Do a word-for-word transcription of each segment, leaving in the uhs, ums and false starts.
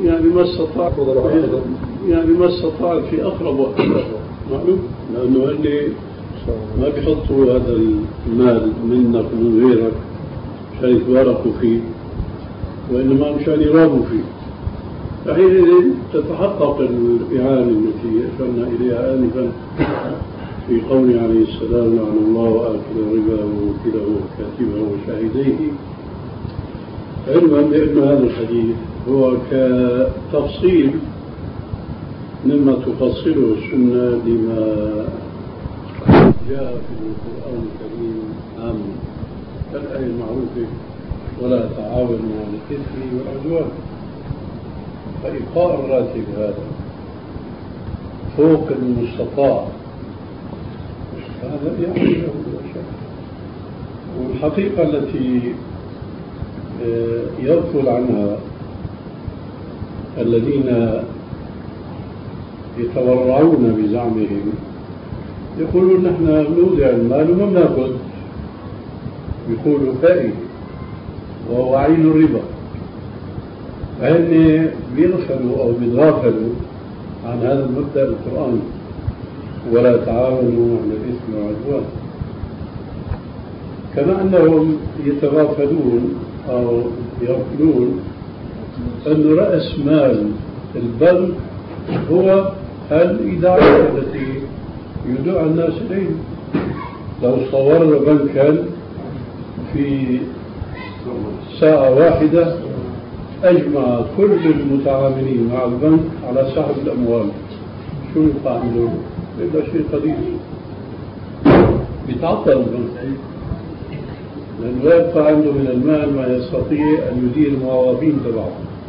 يعني ما استطاع يعني ما استطاع في أقرب وقت معلوم، لأنه اللي ما بيحطوا هذا المال منك ومن غيرك عشان يتباركوا فيه، وإنما مشان يرابوا فيه. فحينئذ تتحقق الإعانة التي أشرنا إليها آنفا في قوله عليه السلام: لعن الله وآكل الربا ووكيله وكاتبه وشاهديه. علما بأن هذا الحديث هو كتفصيل مما تفصله السنة لما جاء في القرآن الكريم عاما، كالآية المعروفة: ولا تعاونوا على الإثم والعدوان. فإبقاء الراتب هذا فوق المستطاع هذا يعني له شك. والحقيقة التي يغفل عنها الذين يتورعون بزعمهم، يقولون نحن نودع المال وما بناخذ، يقولوا فائدة وهو عين الربا. فهن بيغفلوا أو بيتغافلوا عن هذا المبدأ القرآني: ولا تعاونوا على الإثم والعدوان. كما أنهم يتغافلون أو يغفلون أن رأس مال البنك هو الإدارة التي يدعى الناس إليه. لو صورنا بنكا في ساعة واحدة أجمع كل المتعاملين مع البنك على سحب الأموال، شو يبقى عنده؟ يبقى شيء قليل، بيتعطل البنك، لأنه لا يبقى عنده من المال ما يستطيع أن يدير الموظفين تبعه،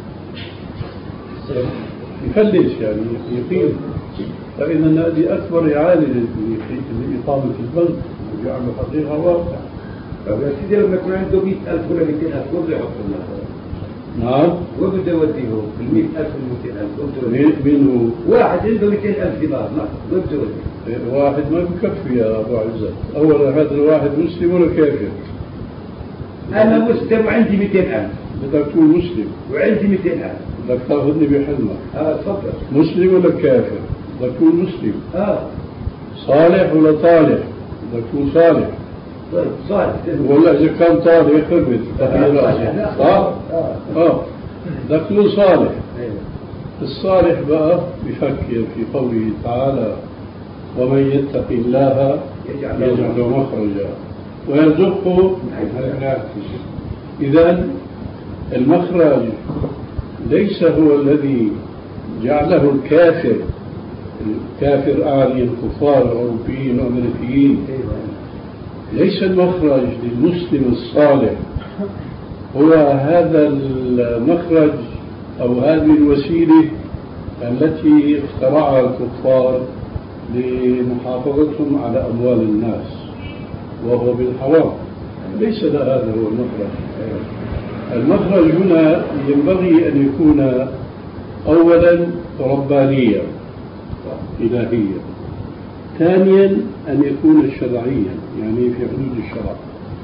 يفلس يعني يقيم. فإذا هذه أكبر إعانة لإقامة البنك ويعمل حقيقة واقع. يا سيدي لما يكون عنده مئة ألف ولا مئتين ألف وبده يحط المال. نعم. وبده يوديه بالمئة ألف والمئتين ألف. منه واحد عنده مئتين ألف دينار، وبده يوديه. واحد ما بكفي يا أبو عزت. أولا هذا الواحد مسلم ولا كافر؟ أنا مسلم وعندي مئتين ألف. بدك تكون مسلم وعندي مئتين ألف. بدك تاخذني بحلمك. اه تفضل. مسلم ولا كافر؟ بدك تكون مسلم. اه. صالح ولا طالح؟ بدك تكون صالح. طيب صالح. ولا إذا كان طالح خربت صح؟ اه. اه. بدك تكون صالح. الصالح بقى بفكر في قوله تعالى: ومن يتق الله يجعل مخرجا ويرزقه من حيث لا يحتسب. إذن المخرج ليس هو الذي جعله الكافر. الكافر أعني الكفار الأوروبيين والأمريكيين. ليس المخرج للمسلم الصالح هو هذا المخرج أو هذه الوسيلة التي اخترعها الكفار لمحافظتهم على أموال الناس، وهو بالحرام. ليس هذا هو المخرج. المخرج هنا ينبغي أن يكون أولا ربانيا إلهيا، ثانيا أن يكون شرعيا يعني في حدود الشرع،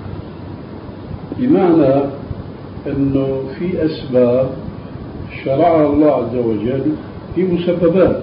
بمعنى أنه في أسباب شرعها الله عز وجل، في مسببات،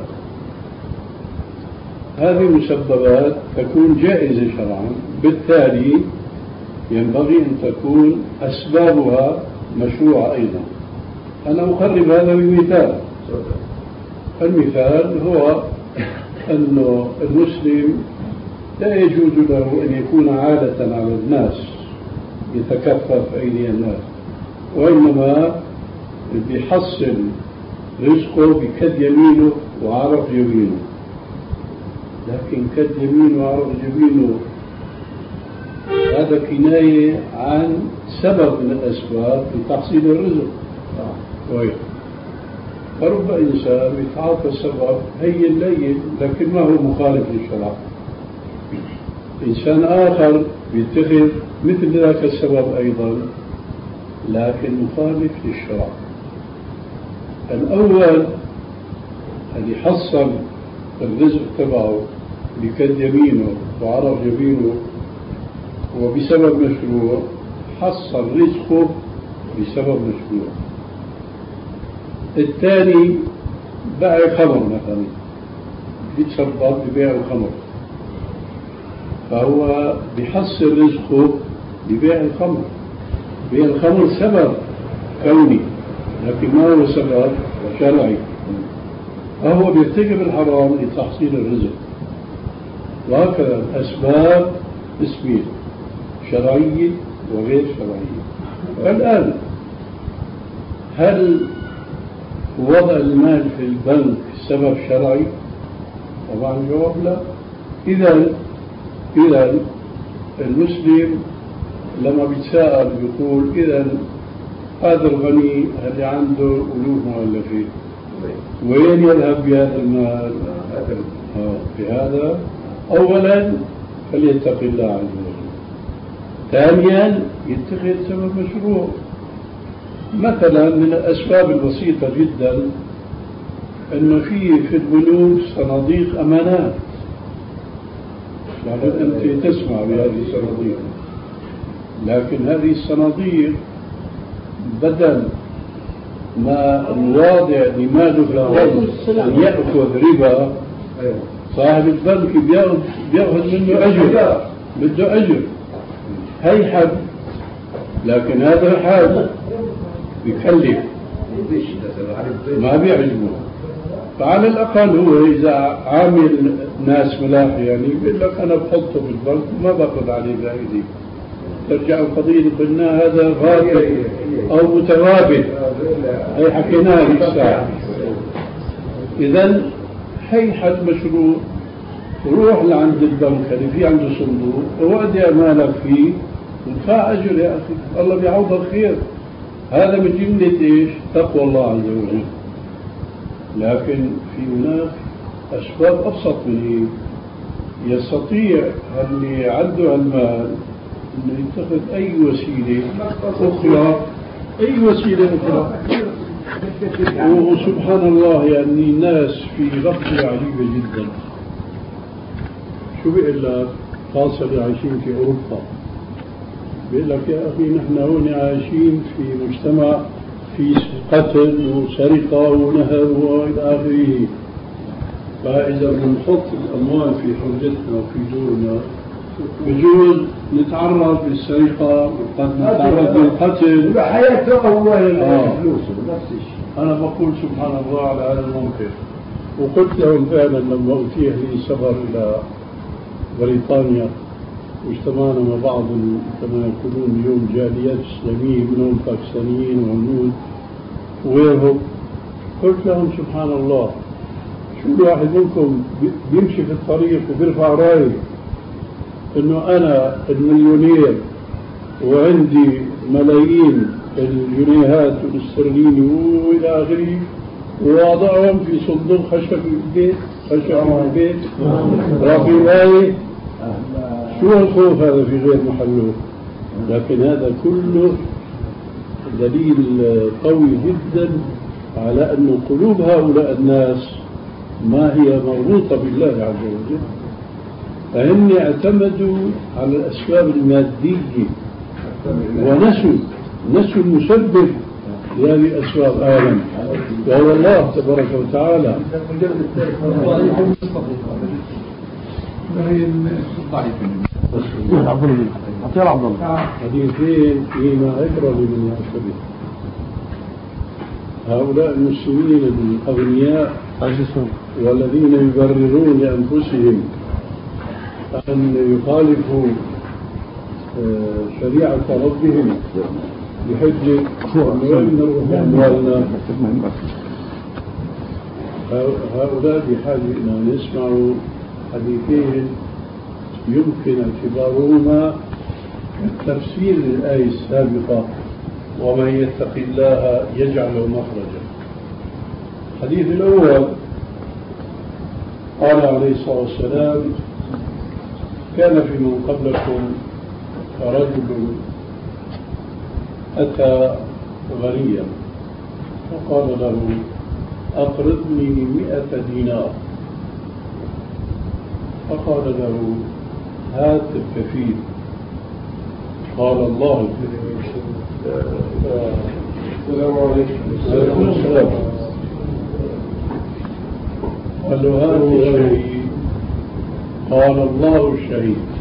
هذه المسببات تكون جائزة شرعا، بالتالي ينبغي أن تكون أسبابها مشروعة أيضا. أنا أقرب هذا بمثال. المثال هو أن المسلم لا يجوز له أن يكون عادة على الناس يتكفف أيدي الناس، وإنما بيحصل رزقه بكد يمينه وعرف جبينه. لكن كد يمينه وعرف جبينه هذا كناية عن سبب من الأسباب في تحصيل الرزق. طيب، فرب إنسان يتعاطى السبب هي الليل لكن ما هو مخالف للشرع. إنسان آخر يتخذ مثل ذاك السبب أيضا لكن مخالف للشرع. الأول اللي حصل الرزق تبعه بكد يمينه وعرف جبينه وبسبب مشروع، حصل رزقه بسبب مشروع. الثاني باع خمر مثلا، بيتشرب ببيع الخمر، فهو بيحصل رزقه ببيع الخمر. بيع الخمر سبب كوني لكن ما هو سبب شرعي، فهو بيرتكب الحرام لتحصيل الرزق. وهكذا الأسباب اسمين، شرعية وغير شرعية. الآن هل وضع المال في البنك سبب شرعي؟ طبعا الجواب لا. إذا إذا المسلم لما بيتساءل بيقول إذا هذا الغني اللي عنده ألوف مؤلفين وين يذهب بهذا المال؟ بهذا أولا فليتق الله عز وجل، ثانيا يتخذ سبب مشروع. مثلا من الأسباب البسيطة جدا أنه في في البنوك صناديق أمانات، يعني أنت تسمع بهذه الصناديق، لكن هذه الصناديق بدل ما الواضع لماله أن يأخذ ربا، صاحب البنك بيأخذ منه أجر، بده أجر هيحب، لكن هذا حال بيكلف ما بيعجبه. فعلى الأقل هو إذا عامل ناس ملاح يعني بيقول لك أنا بحطه بالبنك وما باخذ عليه فائدة، ترجع القضية قلنا هذا غابر أو متغابر، هي حكيناها للساعة. إذن هي حد مشروع، روح لعند البنك اللي في عنده صندوق وودي أمانك فيه ودفع أجر يا أخي، الله بيعوضك خير. هذا من جملة إيش؟ تقوى الله عز وجل. لكن في هناك أسباب أبسط من هي، يستطيع اللي عنده المال أنه يتخذ أي وسيلة أخرى، أي وسيلة أخرى. وسبحان الله يعني الناس في غفلة عجيبة جدا. شو بيقول لك؟ خاصة اللي عايشين في أوروبا، بيقول لك يا أخي نحن هون عايشين في مجتمع في قتل وسرقة ونهب وإلى آخره، فإذا بنحط الأموال في حوزتنا وفي جورنا بجوز نتعرض للسرقة وقد نتعرض للقتل وحياته هو فلوسه نفس الشيء. أنا بقول سبحان الله على هذا الموقف، وقلت لهم فعلا لما أتيح لي سفر إلى بريطانيا واجتمعنا مع بعض كما يقولون اليوم جاليات إسلامية منهم باكستانيين وهنود وغيرهم، قلت لهم سبحان الله شو الواحد منكم بيمشي في الطريق وبيرفع رايه انه انا المليونير وعندي ملايين الجنيهات والاسترليني والى اخره، ووضعهم في صندوق خشب في البيت، خشب في البيت رافي رايه. شو الخوف هذا في غير محله؟ لكن هذا كله دليل قوي جدا على أن قلوب هؤلاء الناس ما هي مربوطة بالله عز وجل، فهم اعتمدوا على الأسباب المادية ونسوا نسوا المسبب لهذه الأسباب آلم وهو الله تبارك وتعالى. حديثين فيما عبرة لمن يعتبر. هؤلاء المسلمين الأغنياء والذين يبررون لأنفسهم أن يخالفوا شريعة ربهم بحجة أن أموالنا، هؤلاء بحاجة أن يسمعوا حديثين يمكن اعتبارهما تفسير الآية السابقة ومن يتق الله يجعل مخرجا. الحديث الأول قال عليه الصلاة والسلام كان في من قبلكم رجل أتى غنيا فقال له أقرضني مئة دينار، فقال له هات الكفيل. قال الله السلام عليكم. قال له هات الشهيد، قال الله الشهيد.